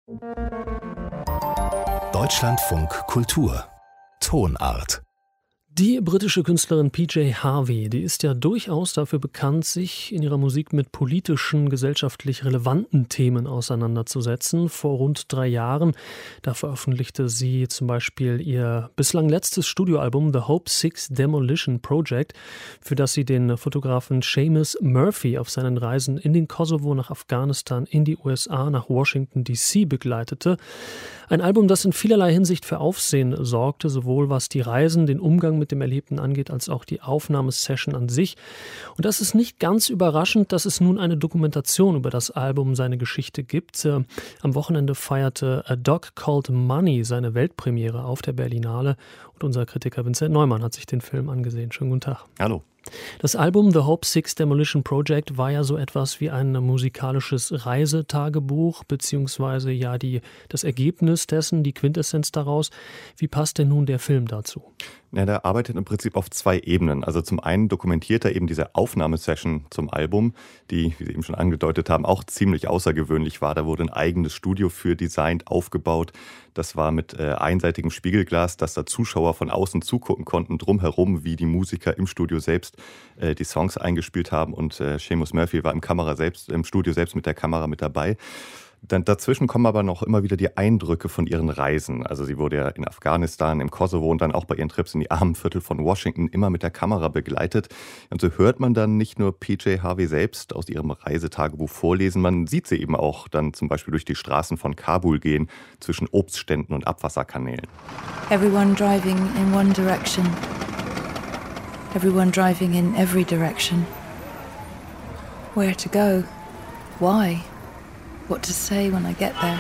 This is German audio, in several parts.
Deutschlandfunk Kultur Tonart. Die britische Künstlerin PJ Harvey, die ist ja durchaus dafür bekannt, sich in ihrer Musik mit politischen, gesellschaftlich relevanten Themen auseinanderzusetzen. Vor rund 3 Jahren, da veröffentlichte sie zum Beispiel ihr bislang letztes Studioalbum The Hope Six Demolition Project, für das sie den Fotografen Seamus Murphy auf seinen Reisen in den Kosovo, nach Afghanistan, in die USA, nach Washington D.C. begleitete. Ein Album, das in vielerlei Hinsicht für Aufsehen sorgte, sowohl was die Reisen, den Umgang mit dem Erlebten angeht, als auch die Aufnahmesession an sich. Und das ist nicht ganz überraschend, dass es nun eine Dokumentation über das Album, seine Geschichte gibt. Am Wochenende feierte A Dog Called Money seine Weltpremiere auf der Berlinale und unser Kritiker Vincent Neumann hat sich den Film angesehen. Schönen guten Tag. Hallo. Das Album The Hope Six Demolition Project war ja so etwas wie ein musikalisches Reisetagebuch, beziehungsweise ja das Ergebnis dessen, die Quintessenz daraus. Wie passt denn nun der Film dazu? Ja, der arbeitet im Prinzip auf 2 Ebenen. Also zum einen dokumentiert er eben diese Aufnahmesession zum Album, die, wie Sie eben schon angedeutet haben, auch ziemlich außergewöhnlich war. Da wurde ein eigenes Studio für designt, aufgebaut. Das war mit einseitigem Spiegelglas, dass da Zuschauer von außen zugucken konnten, drumherum, wie die Musiker im Studio selbst die Songs eingespielt haben. Und Seamus Murphy war im Studio selbst mit der Kamera mit dabei. Dann dazwischen kommen aber noch immer wieder die Eindrücke von ihren Reisen. Also sie wurde ja in Afghanistan, im Kosovo und dann auch bei ihren Trips in die Armenviertel von Washington immer mit der Kamera begleitet. Und so hört man dann nicht nur PJ Harvey selbst aus ihrem Reisetagebuch vorlesen, man sieht sie eben auch dann zum Beispiel durch die Straßen von Kabul gehen, zwischen Obstständen und Abwasserkanälen. Everyone driving in one direction. Everyone driving in every direction. Where to go? Why? What to say when I get there.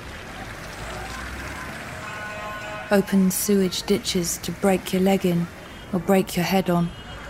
Open sewage ditches to break your leg in or break your head on.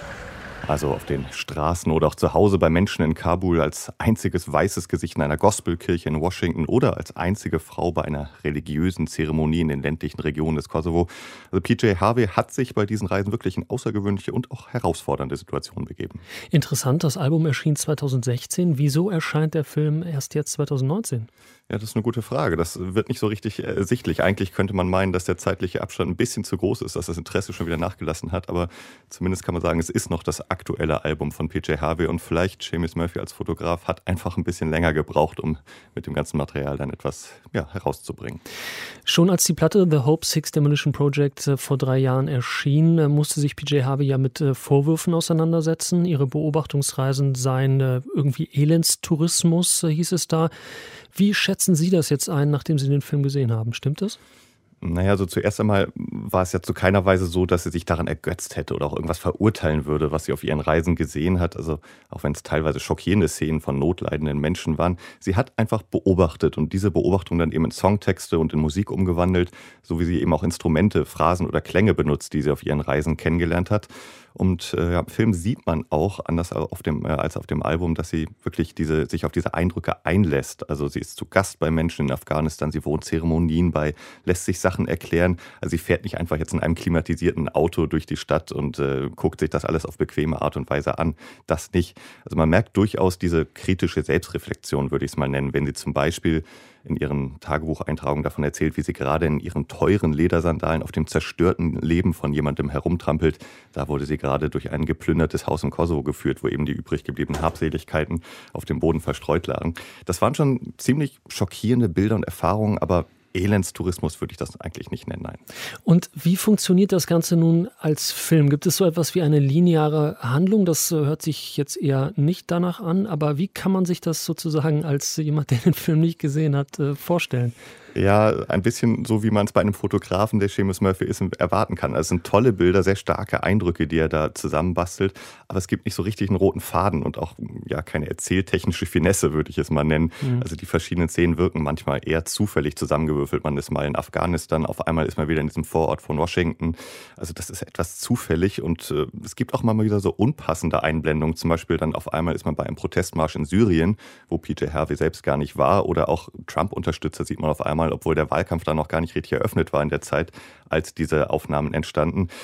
Also auf den Straßen oder auch zu Hause bei Menschen in Kabul als einziges weißes Gesicht in einer Gospelkirche in Washington oder als einzige Frau bei einer religiösen Zeremonie in den ländlichen Regionen des Kosovo. Also PJ Harvey hat sich bei diesen Reisen wirklich in außergewöhnliche und auch herausfordernde Situationen begeben. Interessant, das Album erschien 2016. Wieso erscheint der Film erst jetzt 2019? Ja, das ist eine gute Frage. Das wird nicht so richtig ersichtlich. Eigentlich könnte man meinen, dass der zeitliche Abstand ein bisschen zu groß ist, dass das Interesse schon wieder nachgelassen hat. Aber zumindest kann man sagen, es ist noch das aktuelle Album von PJ Harvey. Und vielleicht Seamus Murphy als Fotograf hat einfach ein bisschen länger gebraucht, um mit dem ganzen Material dann etwas herauszubringen. Schon als die Platte The Hope Six Demolition Project vor 3 Jahren erschien, musste sich PJ Harvey ja mit Vorwürfen auseinandersetzen. Ihre Beobachtungsreisen seien irgendwie Elendstourismus, hieß es da. Wie schätzen Sie das jetzt ein, nachdem Sie den Film gesehen haben? Stimmt das? Naja, also zuerst einmal war es ja zu keiner Weise so, dass sie sich daran ergötzt hätte oder auch irgendwas verurteilen würde, was sie auf ihren Reisen gesehen hat. Also auch wenn es teilweise schockierende Szenen von notleidenden Menschen waren. Sie hat einfach beobachtet und diese Beobachtung dann eben in Songtexte und in Musik umgewandelt, so wie sie eben auch Instrumente, Phrasen oder Klänge benutzt, die sie auf ihren Reisen kennengelernt hat. Und im Film sieht man auch, anders als auf dem Album, dass sie wirklich sich auf diese Eindrücke einlässt. Also sie ist zu Gast bei Menschen in Afghanistan, sie wohnt Zeremonien bei, lässt sich Sachen erklären. Also sie fährt nicht einfach jetzt in einem klimatisierten Auto durch die Stadt und guckt sich das alles auf bequeme Art und Weise an. Das nicht. Also man merkt durchaus diese kritische Selbstreflexion, würde ich es mal nennen, wenn sie zum Beispiel in ihren Tagebucheintragungen davon erzählt, wie sie gerade in ihren teuren Ledersandalen auf dem zerstörten Leben von jemandem herumtrampelt. Da wurde sie gerade durch ein geplündertes Haus im Kosovo geführt, wo eben die übrig gebliebenen Habseligkeiten auf dem Boden verstreut lagen. Das waren schon ziemlich schockierende Bilder und Erfahrungen, aber Elendstourismus würde ich das eigentlich nicht nennen, nein. Und wie funktioniert das Ganze nun als Film? Gibt es so etwas wie eine lineare Handlung? Das hört sich jetzt eher nicht danach an, aber wie kann man sich das sozusagen als jemand, der den Film nicht gesehen hat, vorstellen? Ja, ein bisschen so, wie man es bei einem Fotografen, der Seamus Murphy ist, erwarten kann. Also es sind tolle Bilder, sehr starke Eindrücke, die er da zusammenbastelt. Aber es gibt nicht so richtig einen roten Faden und auch keine erzähltechnische Finesse, würde ich es mal nennen. Mhm. Also die verschiedenen Szenen wirken manchmal eher zufällig zusammengewürfelt. Man ist mal in Afghanistan, auf einmal ist man wieder in diesem Vorort von Washington. Also das ist etwas zufällig und es gibt auch mal wieder so unpassende Einblendungen. Zum Beispiel dann auf einmal ist man bei einem Protestmarsch in Syrien, wo PJ Harvey selbst gar nicht war. Oder auch Trump-Unterstützer sieht man auf einmal, obwohl der Wahlkampf da noch gar nicht richtig eröffnet war in der Zeit, als diese Aufnahmen entstanden.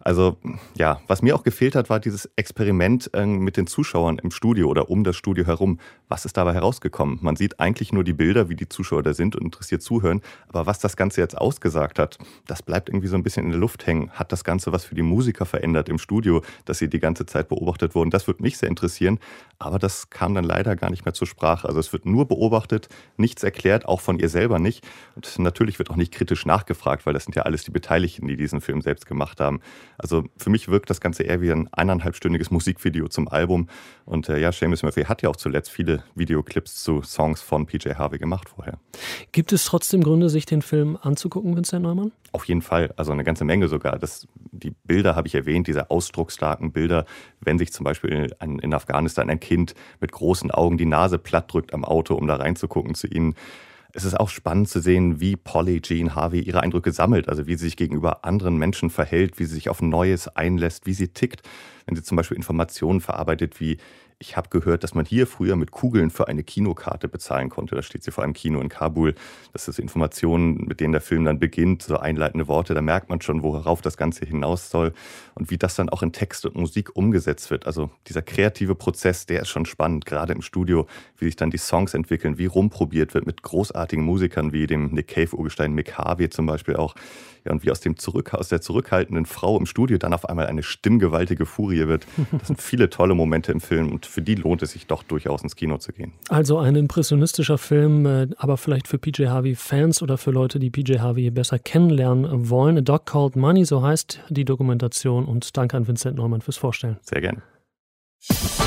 Also ja, was mir auch gefehlt hat, war dieses Experiment mit den Zuschauern im Studio oder um das Studio herum. Was ist dabei herausgekommen? Man sieht eigentlich nur die Bilder, wie die Zuschauer da sind und interessiert zuhören. Aber was das Ganze jetzt ausgesagt hat, das bleibt irgendwie so ein bisschen in der Luft hängen. Hat das Ganze was für die Musiker verändert im Studio, dass sie die ganze Zeit beobachtet wurden? Das würde mich sehr interessieren. Aber das kam dann leider gar nicht mehr zur Sprache. Also es wird nur beobachtet, nichts erklärt, auch von ihr selber nicht. Und natürlich wird auch nicht kritisch nachgefragt, weil das sind ja alles die Beteiligten, die diesen Film selbst gemacht haben. Also für mich wirkt das Ganze eher wie ein 1,5-stündiges Musikvideo zum Album. Und ja, Seamus Murphy hat ja auch zuletzt viele Videoclips zu Songs von PJ Harvey gemacht vorher. Gibt es trotzdem Gründe, sich den Film anzugucken, Vincent Neumann? Auf jeden Fall, also eine ganze Menge sogar. Die Bilder habe ich erwähnt, diese ausdrucksstarken Bilder, wenn sich zum Beispiel in Afghanistan ein Kind mit großen Augen die Nase platt drückt am Auto, um da reinzugucken zu ihnen. Es ist auch spannend zu sehen, wie Polly Jean Harvey ihre Eindrücke sammelt, also wie sie sich gegenüber anderen Menschen verhält, wie sie sich auf Neues einlässt, wie sie tickt. Wenn sie zum Beispiel Informationen verarbeitet wie: Ich habe gehört, dass man hier früher mit Kugeln für eine Kinokarte bezahlen konnte. Da steht sie vor einem Kino in Kabul. Das ist Informationen, mit denen der Film dann beginnt, so einleitende Worte. Da merkt man schon, worauf das Ganze hinaus soll und wie das dann auch in Text und Musik umgesetzt wird. Also dieser kreative Prozess, der ist schon spannend, gerade im Studio, wie sich dann die Songs entwickeln, wie rumprobiert wird mit großartigen Musikern wie dem Nick Cave-Urgestein Mick Harvey zum Beispiel auch. Ja, und wie aus der zurückhaltenden Frau im Studio dann auf einmal eine stimmgewaltige Furie wird. Das sind viele tolle Momente im Film und für die lohnt es sich doch durchaus ins Kino zu gehen. Also ein impressionistischer Film, aber vielleicht für PJ Harvey-Fans oder für Leute, die PJ Harvey besser kennenlernen wollen. A Dog Called Money, so heißt die Dokumentation. Und danke an Vincent Neumann fürs Vorstellen. Sehr gerne.